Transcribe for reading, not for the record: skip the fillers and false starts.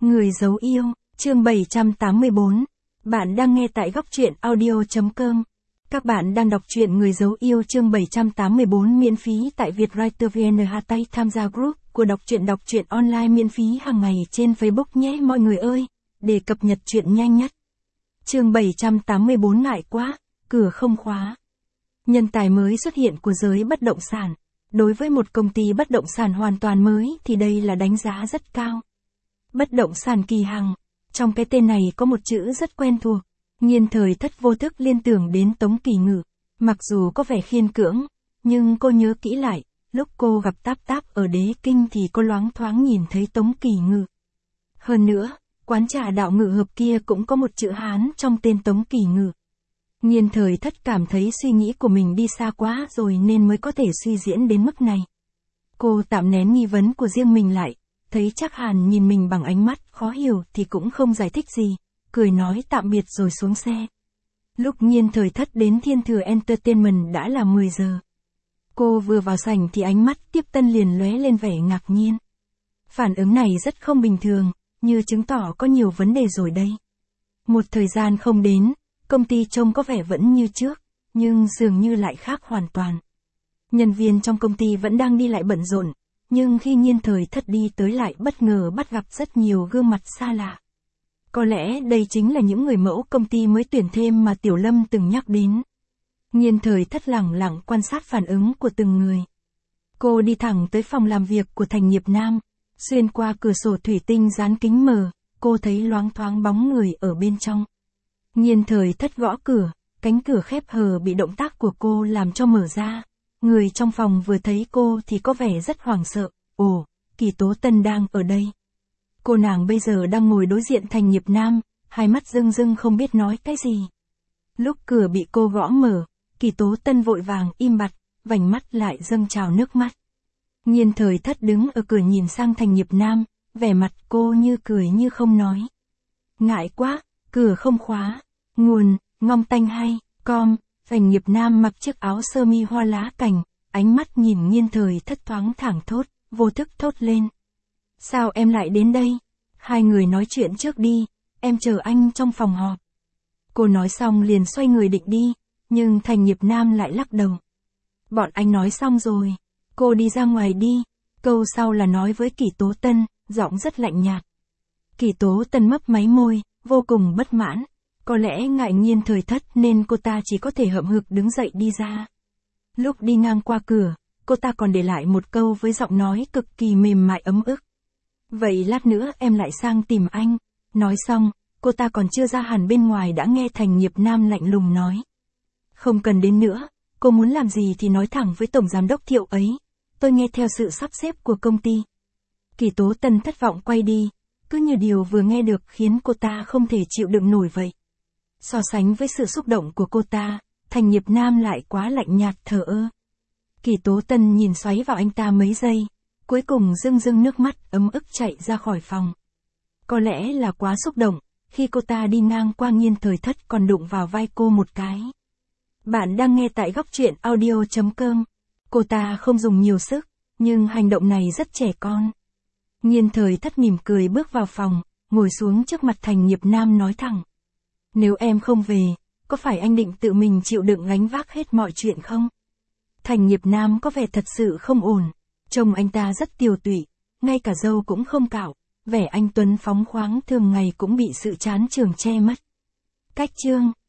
Người giấu yêu, chương 784. Bạn đang nghe tại góc truyện audio.com. Các bạn đang đọc truyện Người giấu yêu chương 784 miễn phí tại Vietwriter VN tham gia group của đọc truyện online miễn phí hàng ngày trên Facebook nhé mọi người ơi, để cập nhật truyện nhanh nhất. Chương 784 ngại quá, cửa không khóa. Nhân tài mới xuất hiện của giới bất động sản. Đối với một công ty bất động sản hoàn toàn mới thì đây là đánh giá rất cao. Bất động sản Kỳ Hằng, trong cái tên này có một chữ rất quen thuộc. Nhiên Thời Thất vô thức liên tưởng đến Tống Kỳ Ngự. Mặc dù có vẻ khiên cưỡng, nhưng cô nhớ kỹ lại, lúc cô gặp Táp Táp ở Đế Kinh thì cô loáng thoáng nhìn thấy Tống Kỳ Ngự. Hơn nữa, quán trà Đạo Ngự Hợp kia cũng có một chữ Hán trong tên Tống Kỳ Ngự. Nhiên Thời Thất cảm thấy suy nghĩ của mình đi xa quá rồi nên mới có thể suy diễn đến mức này. Cô tạm nén nghi vấn của riêng mình lại, thấy Trác Hàn nhìn mình bằng ánh mắt khó hiểu thì cũng không giải thích gì, cười nói tạm biệt rồi xuống xe. Lúc Nhiên Thời Thất đến Thiên Thừa Entertainment đã là 10 giờ. Cô vừa vào sảnh thì ánh mắt Tiếp Tân liền lóe lên vẻ ngạc nhiên. Phản ứng này rất không bình thường, như chứng tỏ có nhiều vấn đề rồi đây. Một thời gian không đến, công ty trông có vẻ vẫn như trước, nhưng dường như lại khác hoàn toàn. Nhân viên trong công ty vẫn đang đi lại bận rộn, nhưng khi Nhiên Thời Thất đi tới lại bất ngờ bắt gặp rất nhiều gương mặt xa lạ. Có lẽ đây chính là những người mẫu công ty mới tuyển thêm mà Tiểu Lâm từng nhắc đến. Nhiên Thời Thất lẳng lặng quan sát phản ứng của từng người. Cô đi thẳng tới phòng làm việc của Thành Nghiệp Nam, xuyên qua cửa sổ thủy tinh dán kính mờ, cô thấy loáng thoáng bóng người ở bên trong. Nhiên Thời Thất gõ cửa, cánh cửa khép hờ bị động tác của cô làm cho mở ra. Người trong phòng vừa thấy cô thì có vẻ rất hoảng sợ. Ồ, Kỳ Tố Tân đang ở đây. Cô nàng bây giờ đang ngồi đối diện Thành Nghiệp Nam, hai mắt rưng rưng không biết nói cái gì. Lúc cửa bị cô gõ mở, Kỳ Tố Tân vội vàng im bặt, vành mắt lại dâng trào nước mắt. Nhiên Thời Thất đứng ở cửa nhìn sang Thành Nghiệp Nam, vẻ mặt cô như cười như không nói. Ngại quá, cửa không khóa. Nguồn, Ngong Tanh hay, com. Thành Nghiệp Nam mặc chiếc áo sơ mi hoa lá cành, ánh mắt nhìn Nhiên Thời Thất thoáng thẳng thốt, vô thức thốt lên. Sao em lại đến đây? Hai người nói chuyện trước đi, em chờ anh trong phòng họp. Cô nói xong liền xoay người định đi, nhưng Thành Nghiệp Nam lại lắc đầu. Bọn anh nói xong rồi, cô đi ra ngoài đi. Câu sau là nói với Kỳ Tố Tân, giọng rất lạnh nhạt. Kỳ Tố Tân mấp máy môi, vô cùng bất mãn. Có lẽ ngại Nhiên Thời Thất nên cô ta chỉ có thể hậm hực đứng dậy đi ra. Lúc đi ngang qua cửa, cô ta còn để lại một câu với giọng nói cực kỳ mềm mại ấm ức. Vậy lát nữa em lại sang tìm anh. Nói xong, cô ta còn chưa ra hẳn bên ngoài đã nghe Thành Nghiệp Nam lạnh lùng nói. Không cần đến nữa, cô muốn làm gì thì nói thẳng với Tổng Giám đốc Thiệu ấy. Tôi nghe theo sự sắp xếp của công ty. Kỳ Tố Tân thất vọng quay đi, cứ như điều vừa nghe được khiến cô ta không thể chịu đựng nổi vậy. So sánh với sự xúc động của cô ta, Thành Nghiệp Nam lại quá lạnh nhạt thờ ơ. Kỳ Tố Tân nhìn xoáy vào anh ta mấy giây, cuối cùng rưng rưng nước mắt ấm ức chạy ra khỏi phòng. Có lẽ là quá xúc động, khi cô ta đi ngang qua Nhiên Thời Thất còn đụng vào vai cô một cái. Bạn đang nghe tại góc truyện audio.com. Cô ta không dùng nhiều sức, nhưng hành động này rất trẻ con. Nhiên Thời Thất mỉm cười bước vào phòng, ngồi xuống trước mặt Thành Nghiệp Nam nói thẳng. Nếu em không về, có phải anh định tự mình chịu đựng gánh vác hết mọi chuyện không? Thành Nghiệp Nam có vẻ thật sự không ổn. Trông anh ta rất tiều tụy, ngay cả râu cũng không cạo, vẻ anh tuấn phóng khoáng thường ngày cũng bị sự chán chường che mất. Cách chương